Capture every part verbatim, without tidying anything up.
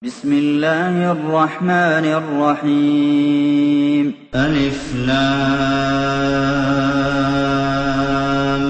بسم الله الرحمن الرحيم ألف لام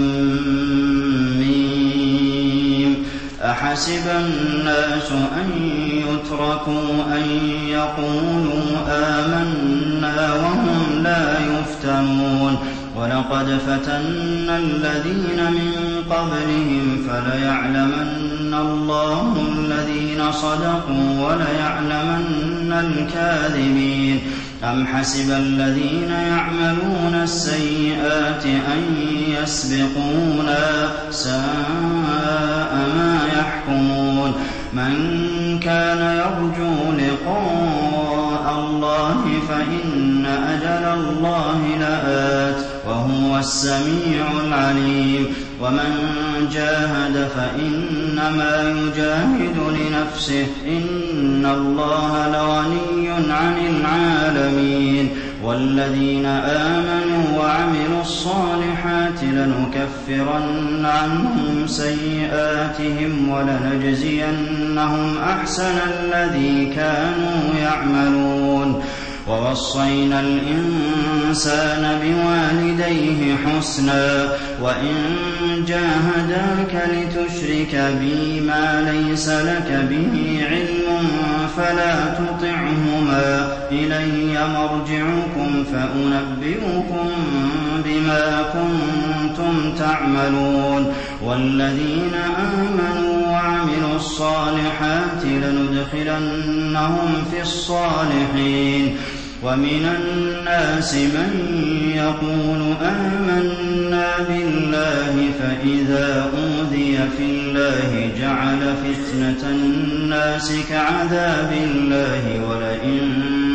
ميم أحسب الناس أن يتركوا أن يقولوا آمنا وهم لا يفتنون ولقد فتنا الذين من قبلهم فليعلمن الله الذين صدقوا وليعلمن الكاذبين أم حسب الذين يعملون السيئات أن يسبقونا ساء ما يحكمون من كان يرجو لقاء الله فإن أجل الله لآت وهو السميع العليم ومن جاهد فإنما يجاهد لنفسه إن الله لغني عن العالمين والذين آمنوا وعملوا الصالحات لنكفرن عنهم سيئاتهم ولنجزينهم أحسن الذي كانوا يعملون ووصينا الإنسان بوالديه حسنا وإن جاهداك لتشرك بي ما ليس لك به علم فلا تطعهما إلي مرجعكم فأنبئكم بما كنتم تعملون والذين آمنوا وعملوا الصالحات لندخلنهم في الصالحين ومن الناس من يقول آمنا بالله فإذا أوذي في الله جعل فتنة الناس كعذاب الله ولئن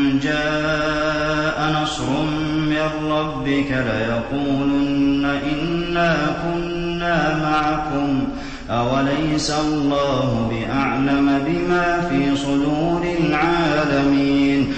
جاء نصر من ربك ليقولن إنا كنا معكم أوليس الله بأعلم بما في صدور العالمين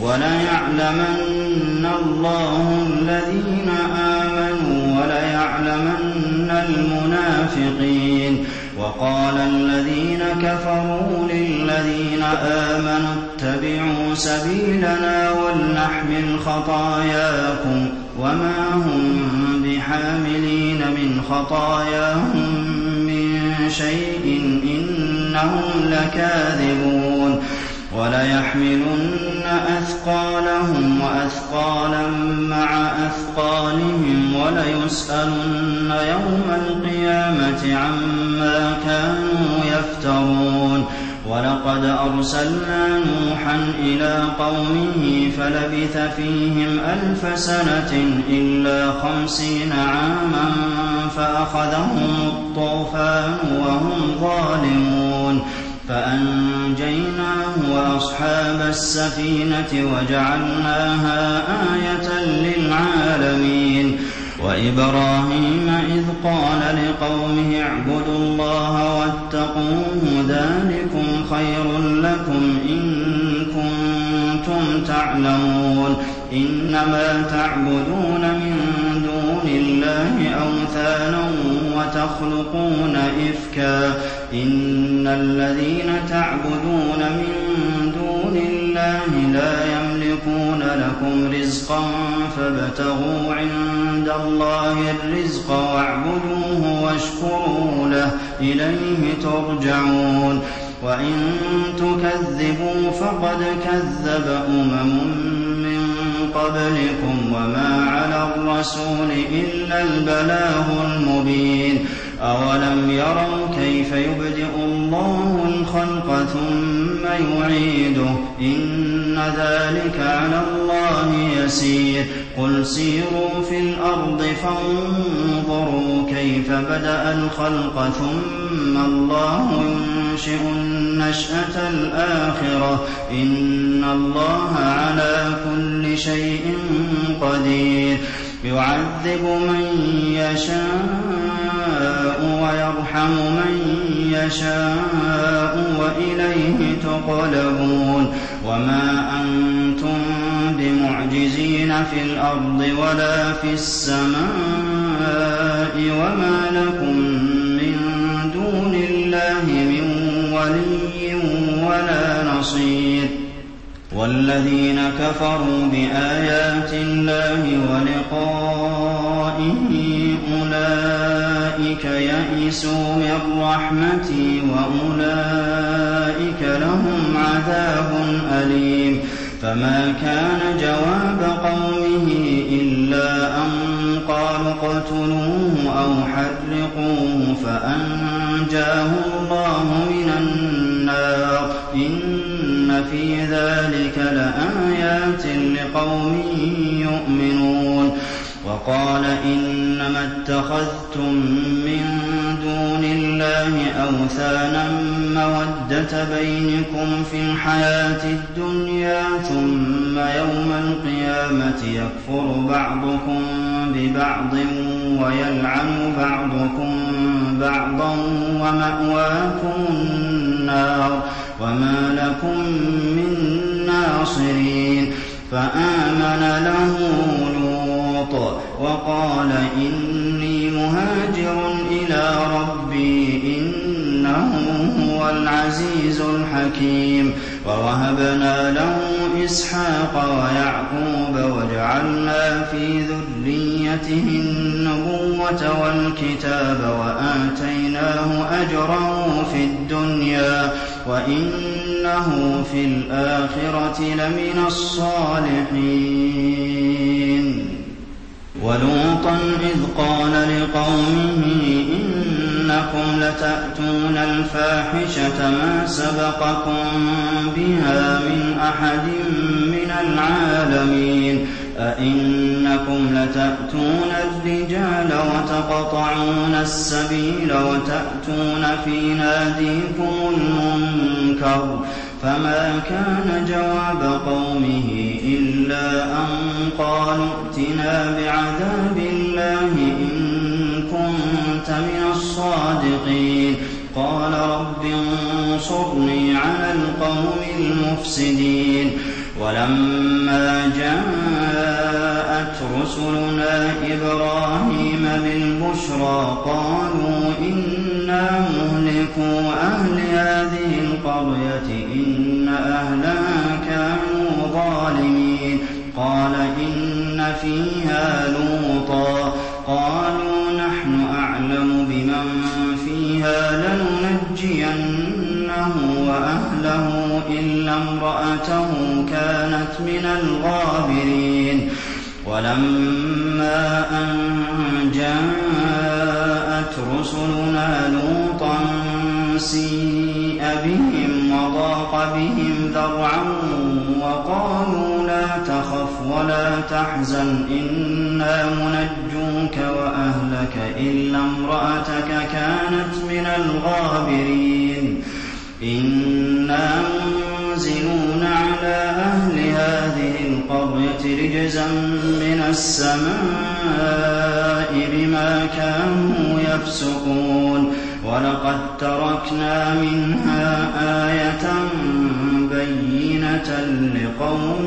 وليعلمن الله الذين آمنوا وليعلمن المنافقين وقال الذين كفروا للذين آمنوا اتبعوا سبيلنا ولنحمل خطاياكم وما هم بحاملين من خطاياهم من شيء إنهم لكاذبون وليحملن أثقالهم وأثقالا مع أثقالهم وليسألن يوم القيامة عما كانوا يفترون ولقد أرسلنا نوحا إلى قومه فلبث فيهم ألف سنة إلا خمسين عاما فأخذهم الطوفان وهم ظالمون فأنجيناه وأصحاب السفينة وجعلناها آية للعالمين وإبراهيم إذ قال لقومه اعبدوا الله واتقوه ذلكم خير لكم إن كنتم تعلمون إنما تعبدون من دون الله أوثانا وتخلقون إفكا إن الذين تعبدون من دون الله لا يملكون لكم رزقا فابتغوا عند الله الرزق واعبدوه واشكروا له إليه ترجعون وإن تكذبوا فقد كذب أمم من قبلكم وما على الرسول إلا البلاغ المبين أولم يروا كيف يبدئ الله الخلق ثم يعيده إن ذلك على الله يسير قل سيروا في الأرض فانظروا كيف بدأ الخلق ثم الله ينشئ النشأة الآخرة إن الله على كل شيء قدير يعذب من يشاء ويرحم من يشاء وإليه تقلبون وما أنتم بمعجزين في الأرض ولا في السماء وما لكم من دون الله من ولي ولا نصير بصير والذين كفروا بآيات الله ولقائه أولئك يئسوا من رحمتي وأولئك لهم عذاب أليم فما كان جواب قومه إلا أن قالوا اقتلوه أو حرقوه فأنجاه الله من النار إن في ذلك لآيات لقوم يؤمنون وقال إنما اتخذتم من دون الله أوثانا مودة بينكم في الحياة الدنيا ثم يوم القيامة يكفر بعضكم ببعض ويلعن بعضكم بعضا ومأواكم النار وما لكم من ناصرين فآمن له لوط وقال إني مهاجر إلى ربي إنه هو العزيز الحكيم ووهبنا له إسحاق ويعقوب وجعلنا في ذريته النبوة والكتاب وآتيناه أجره في الدنيا وإنه في الآخرة لمن الصالحين ولوطا إذ قال لقومه إنكم لتأتون الفاحشة ما سبقكم بها من أحد من العالمين أئنكم لتأتون الرجال وتقطعون السبيل وتأتون في ناديكم المنكر فما كان جواب قومه إلا أن قالوا ائتنا بعذاب الله إن كنت من الصادقين قال رب انصرني على القوم المفسدين ولما جاءت رسلنا إبراهيم بالبشرى قالوا إنا مهلكو أهل هذه القرية إن أهلها كانوا ظالمين قال إن فيها لوطا قالوا نحن أعلم بمن فيها لننجينه وأهله إلا امرأته كانت من الغابرين ولما أن جاءت رسلنا لوطا سيء بهم وضاق بهم ذرعا وقالوا لا تخف ولا تحزن إنا منجوك وأهلك إلا امرأتك كانت من الغابرين إنا منزلون على أهل هذه القرية رجزا من السماء بما كانوا يفسقون ولقد تركنا منها آية بينة لقوم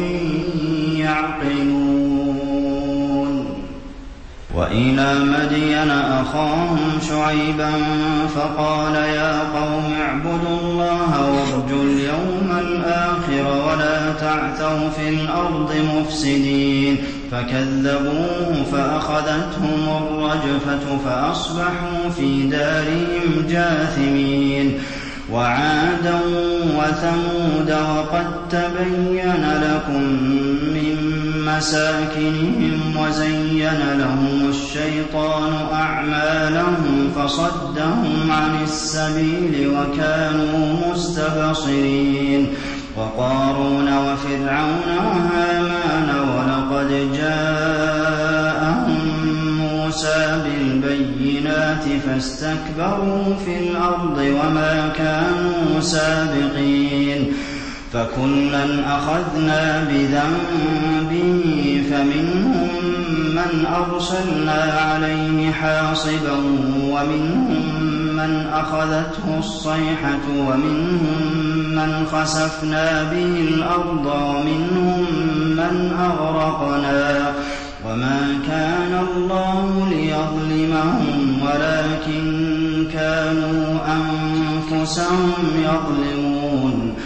يعقلون وإلى مدين أخاهم شعيبا فقال يا قوم اعبدوا الله وارجوا اليوم الآخر ولا تعثوا في الأرض مفسدين فكذبوه فأخذتهم الرجفة فأصبحوا في دارهم جاثمين وعادا وثمود وقد تبين لكم من مساكنهم وزين لهم الشيطان أعمالهم فصدهم عن السبيل وكانوا مستبصرين وقارون وفرعون وهامان ولقد جاءهم موسى بالبينات فاستكبروا في الأرض وما كانوا سابقين فكلا أخذنا بذنبه فمنهم من أرسلنا عليه حاصبا ومنهم من أخذته الصيحة ومنهم من خسفنا به الأرض ومنهم من أغرقنا وما كان الله ليظلمهم ولكن كانوا أنفسهم يظلمون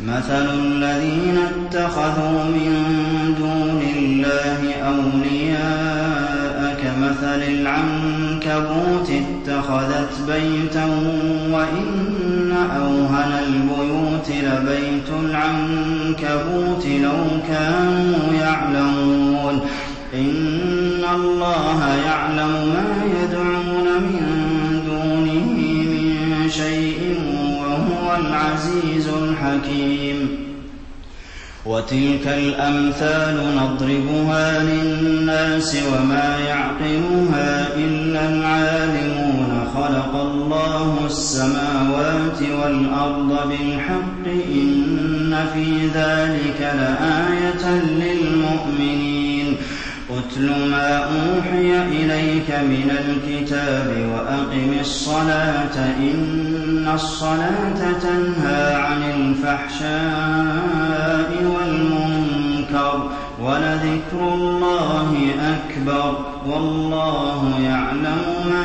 مَثَلُ الَّذِينَ اتَّخَذُوا مِن دُونِ اللَّهِ أَوْلِيَاءَ كَمَثَلِ الْعَنكَبُوتِ اتَّخَذَتْ بَيْتًا وَإِنَّ أَوْهَنَ الْبُيُوتِ لَبَيْتُ الْعَنكَبُوتِ لَوْ كَانُوا يَعْلَمُونَ إِنَّ اللَّهَ يَعْلَمُ مَا يَدْعُونَ مِن دُونِهِ مِن شَيْءٍ وَهُوَ الْعَزِيزُ الْحَكِيمُ وَتِلْكَ الْأَمْثَالُ نَضْرِبُهَا لِلنَّاسِ وَمَا يَعْقِلُهَا إِلَّا الْعَالِمُونَ خَلَقَ اللَّهُ السَّمَاوَاتِ وَالْأَرْضَ بِالْحَقِّ إِنَّ فِي ذَلِكَ لَآيَةً لِّلْمُؤْمِنِينَ اتْلُ مَا أُوحِيَ إِلَيْكَ مِنَ الْكِتَابِ وَأَقِمِ الصَّلَاةَ ۖ إِنَّ الصَّلَاةَ تَنْهَىٰ عَنِ الْفَحْشَاءِ وَالْمُنكَرِ ۗ وَلَذِكْرُ اللَّهِ أَكْبَرُ ۗ وَاللَّهُ يَعْلَمُ مَا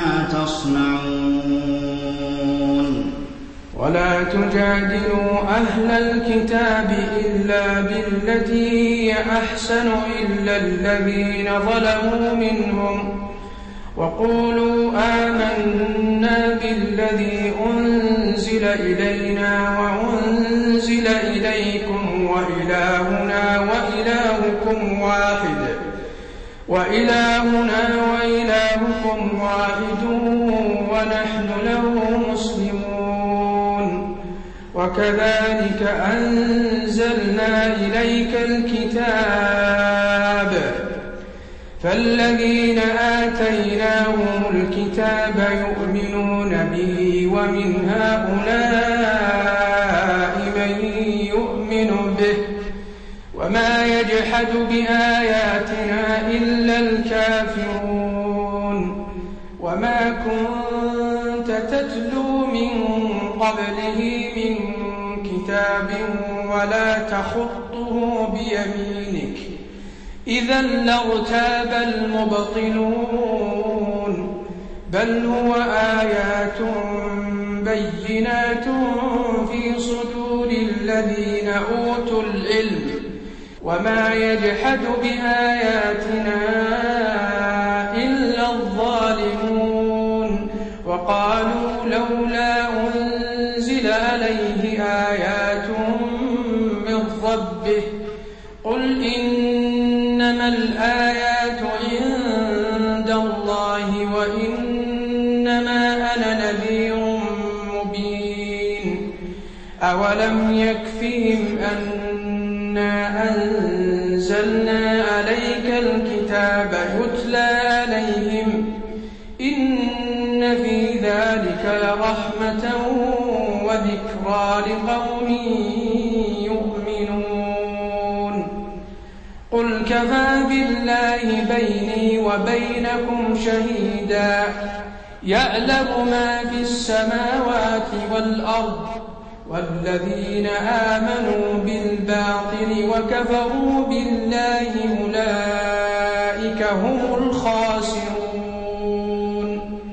تَصْنَعُونَ ولا تجادلوا أهل الكتاب إلا بالتي هي أحسن إلا الذين ظلموا منهم وقولوا آمنا بالذي أنزل إلينا وأنزل إليكم وإلهنا وإلهكم واحد وإلهنا وإلهكم واحد ونحن له مسلمون وكذلك أنزلنا إليك الكتاب فالذين آتيناهم الكتاب يؤمنون به ومن هؤلاء من يؤمن به وما يجحد بآياتنا إلا الكافرون وما كنت تتلو من قبله من كتاب ولا تخطه بيمينك إذا لارتاب المبطلون بل هو آيات بينات في صدور الذين أوتوا العلم وما يجحد بآياتنا إلا الظالمون وقالوا لولا أنزل عليه آيات من ربه قل إنما الآيات عند الله وإنما أنا نذير مبين أولم يكفهم أنا أنزلنا عليك الكتاب يتلى عليهم إن في ذلك لرحمة وذكرى لقوم يؤمنون قل كفى بالله بيني وبينكم شهيدا يعلم ما في السماوات والأرض والذين آمنوا بالباطل وكفروا بالله أولئك هم الخاسرون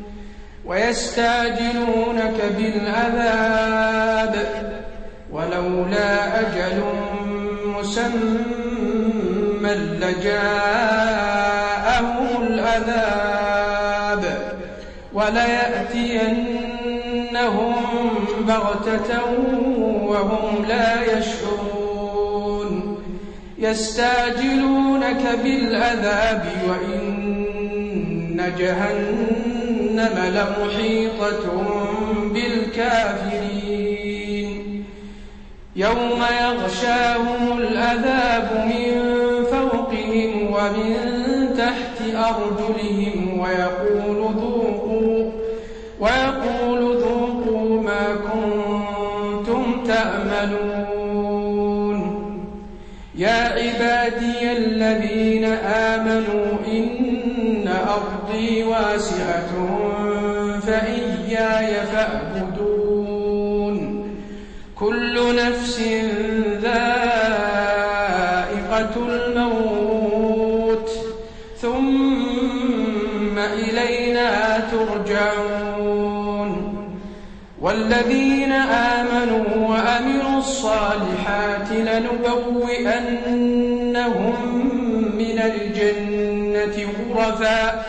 ويستعجلونك بالعذاب ولولا أجل مسمى لجاءهم العذاب وليأتينهم بغتة وهم لا يشعرون يستعجلونك بالعذاب وإن جهنم لمحيطة بالكافرين يوم يغشاهم العذاب من فوقهم ومن تحت أرجلهم ويقول ذوقوا ويقول ذوقوا ما كنتم تأملون يا عبادي الذين آمنوا إن أرضي واسعة فإياي فاعبدون كل نفس ذائقة الموت ثم إلينا ترجعون والذين آمنوا وأمروا الصالحات لنبوئنهم من الجنة غرفا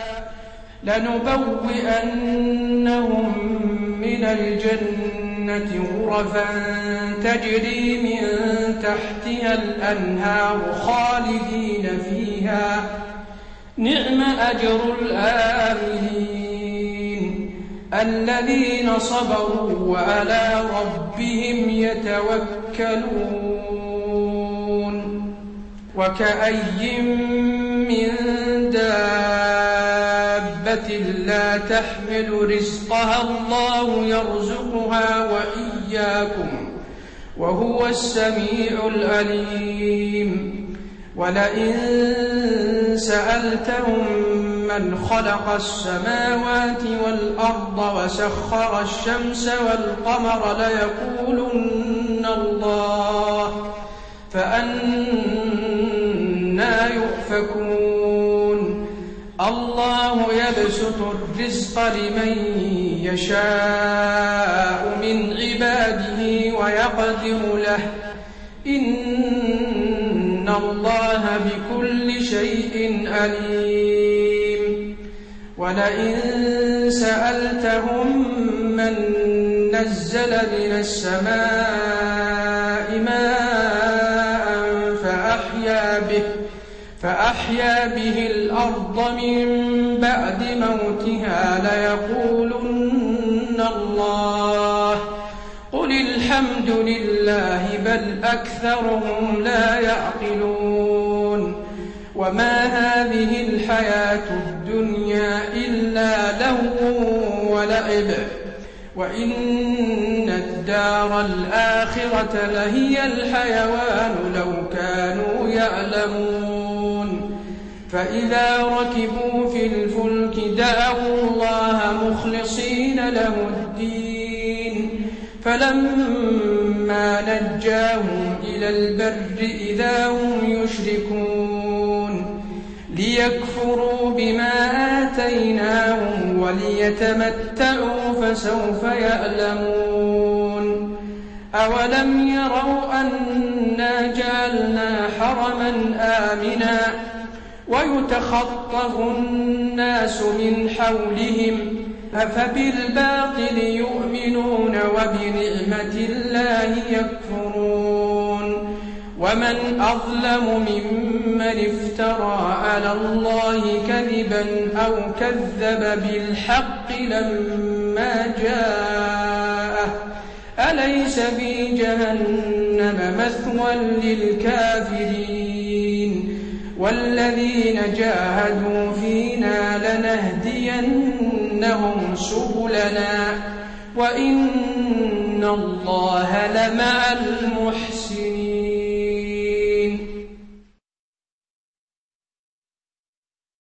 لنبوئنهم من الجنة غرفا تجري من تحتها الأنهار خالدين فيها نعم أجر الآملين الذين صبروا وعلى ربهم يتوكلون وكأي من دابة لا تحمل رزقها الله يرزقها وإياكم وهو السميع العليم ولئن سألتهم من خلق السماوات والأرض وسخر الشمس والقمر ليقولن الله فأنى يؤفكون الله يبسط الرزق لمن يشاء من عباده ويقدر له إن الله بكل شيء عليم ولئن سألتهم من نزل من السماء ماء فأحيا به فأحيا به الأرض من بعد موتها ليقولن الله قل الحمد لله بل أكثرهم لا يعقلون وما هذه الحياة الدنيا إلا لهو ولعب وإن الدار الآخرة لهي الحيوان لو كانوا يعلمون فإذا ركبوا في الفلك دعوا الله مخلصين له الدين فلما نجاهم إلى البر إذا هم يشركون ليكفروا بما آتيناهم وليتمتعوا فسوف يعلمون أولم يروا أنا جعلنا حرما آمنا ويتخطف الناس من حولهم أفبالباطل يؤمنون وبنعمة الله يكفرون ومن أظلم ممن افترى على الله كذبا أو كذب بالحق لما جاءه أليس في جهنم مثوى للكافرين والذين جاهدوا فينا لنهدينهم سبلنا وإن الله لمع المحسنين